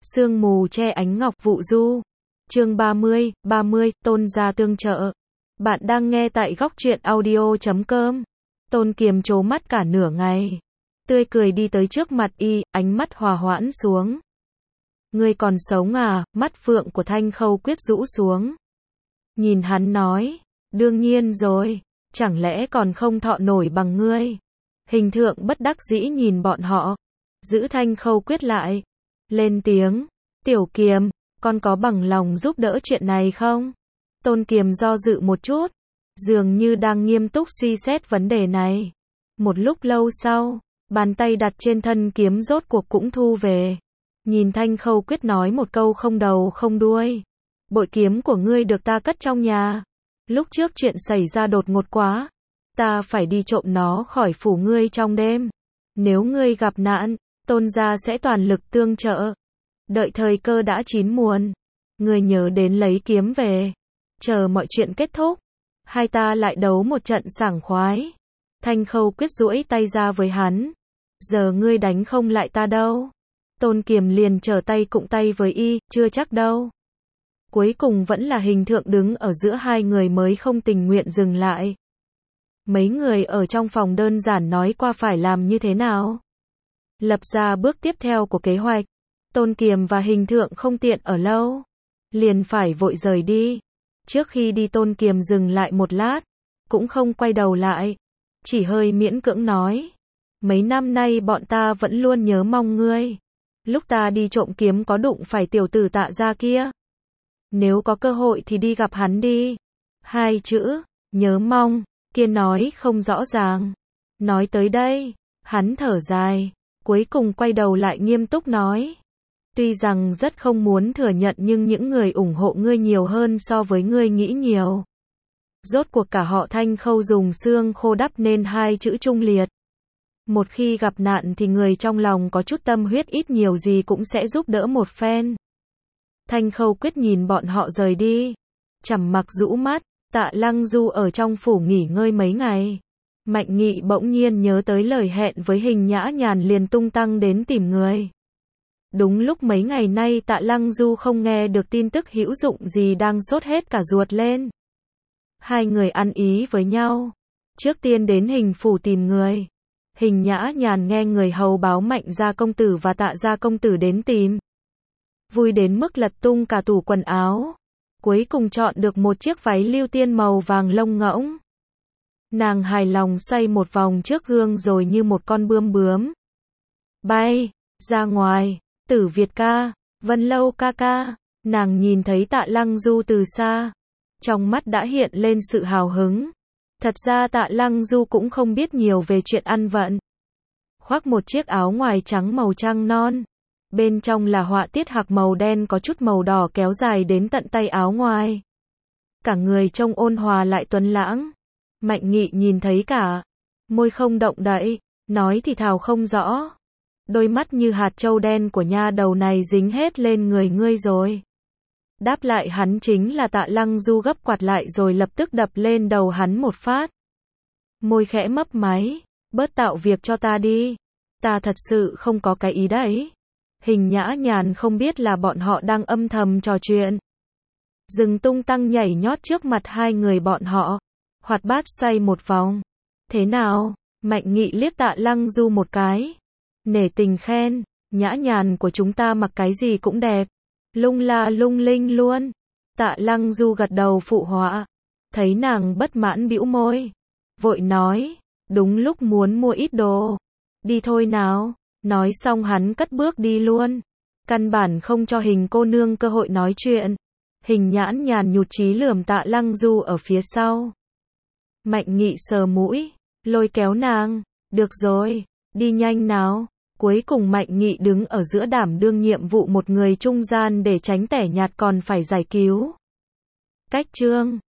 Sương mù che ánh ngọc vụ du. Chương 30, Tôn gia tương trợ. Bạn đang nghe tại góc truyện audio.com. Tôn Kiềm trố mắt cả nửa ngày. Tươi cười đi tới trước mặt y, ánh mắt hòa hoãn xuống. Ngươi còn sống à? Mắt phượng của Thanh Khâu Quyết rũ xuống. Nhìn hắn nói, đương nhiên rồi, chẳng lẽ còn không thọ nổi bằng ngươi. Hình Thượng bất đắc dĩ nhìn bọn họ, giữ Thanh Khâu Quyết lại, lên tiếng, Tiểu Kiềm, con có bằng lòng giúp đỡ chuyện này không? Tôn Kiềm do dự một chút, dường như đang nghiêm túc suy xét vấn đề này. Một lúc lâu sau, bàn tay đặt trên thân kiếm rốt cuộc cũng thu về. Nhìn Thanh Khâu Quyết nói một câu không đầu không đuôi. Bội kiếm của ngươi được ta cất trong nhà. Lúc trước chuyện xảy ra đột ngột quá. Ta phải đi trộm nó khỏi phủ ngươi trong đêm. Nếu ngươi gặp nạn, Tôn gia sẽ toàn lực tương trợ. Đợi thời cơ đã chín muồi, ngươi nhớ đến lấy kiếm về. Chờ mọi chuyện kết thúc, hai ta lại đấu một trận sảng khoái. Thanh Khâu Quyết duỗi tay ra với hắn. Giờ ngươi đánh không lại ta đâu. Tôn Kiềm liền trở tay cụng tay với y, chưa chắc đâu. Cuối cùng vẫn là Hình Thượng đứng ở giữa hai người mới không tình nguyện dừng lại. Mấy người ở trong phòng đơn giản nói qua phải làm như thế nào. Lập ra bước tiếp theo của kế hoạch. Tôn Kiềm và Hình Thượng không tiện ở lâu, liền phải vội rời đi. Trước khi đi Tôn Kiềm dừng lại một lát, cũng không quay đầu lại, chỉ hơi miễn cưỡng nói. Mấy năm nay bọn ta vẫn luôn nhớ mong ngươi. Lúc ta đi trộm kiếm có đụng phải tiểu tử Tạ gia kia. Nếu có cơ hội thì đi gặp hắn đi. Hai chữ, nhớ mong, kia nói không rõ ràng. Nói tới đây, hắn thở dài, cuối cùng quay đầu lại nghiêm túc nói. Tuy rằng rất không muốn thừa nhận nhưng những người ủng hộ ngươi nhiều hơn so với ngươi nghĩ nhiều. Rốt cuộc cả họ Thanh Khâu dùng xương khô đắp nên hai chữ trung liệt. Một khi gặp nạn thì người trong lòng có chút tâm huyết ít nhiều gì cũng sẽ giúp đỡ một phen. Thanh Khâu Quyết nhìn bọn họ rời đi, trầm mặc rũ mắt. Tạ Lăng Du ở trong phủ nghỉ ngơi mấy ngày. Mạnh Nghị bỗng nhiên nhớ tới lời hẹn với Hình Nhã Nhàn liền tung tăng đến tìm người. Đúng lúc mấy ngày nay Tạ Lăng Du không nghe được tin tức hữu dụng gì đang sốt hết cả ruột lên. Hai người ăn ý với nhau. Trước tiên đến Hình phủ tìm người. Hình Nhã Nhàn nghe người hầu báo Mạnh gia công tử và Tạ gia công tử đến tìm. Vui đến mức lật tung cả tủ quần áo. Cuối cùng chọn được một chiếc váy lưu tiên màu vàng lông ngỗng. Nàng hài lòng xoay một vòng trước gương rồi như một con bươm bướm bay ra ngoài. Tử Việt ca, Vân Lâu ca ca. Nàng nhìn thấy Tạ Lăng Du từ xa, trong mắt đã hiện lên sự hào hứng. Thật ra Tạ Lăng Du cũng không biết nhiều về chuyện ăn vận. Khoác một chiếc áo ngoài trắng màu trăng non. Bên trong là họa tiết hạc màu đen có chút màu đỏ kéo dài đến tận tay áo ngoài. Cả người trông ôn hòa lại tuấn lãng. Mạnh Nghị nhìn thấy cả, môi không động đậy, nói thì thào không rõ. Đôi mắt như hạt châu đen của nha đầu này dính hết lên người ngươi rồi. Đáp lại hắn chính là Tạ Lăng Du gấp quạt lại rồi lập tức đập lên đầu hắn một phát. Môi khẽ mấp máy, bớt tạo việc cho ta đi. Ta thật sự không có cái ý đấy. Hình Nhã Nhàn không biết là bọn họ đang âm thầm trò chuyện. Dừng tung tăng nhảy nhót trước mặt hai người bọn họ. Hoạt bát xoay một vòng. Thế nào? Mạnh Nghị liếc Tạ Lăng Du một cái. Nể tình khen, Nhã Nhàn của chúng ta mặc cái gì cũng đẹp. Lung la lung linh luôn. Tạ Lăng Du gật đầu phụ họa. Thấy nàng bất mãn bĩu môi. Vội nói, đúng lúc muốn mua ít đồ. Đi thôi nào. Nói xong hắn cất bước đi luôn. Căn bản không cho Hình cô nương cơ hội nói chuyện. Hình Nhã Nhàn nhụt chí lườm Tạ Lăng Du ở phía sau. Mạnh Nghị sờ mũi, lôi kéo nàng. Được rồi, đi nhanh nào. Cuối cùng Mạnh Nghị đứng ở giữa đảm đương nhiệm vụ một người trung gian để tránh tẻ nhạt còn phải giải cứu. Cách chương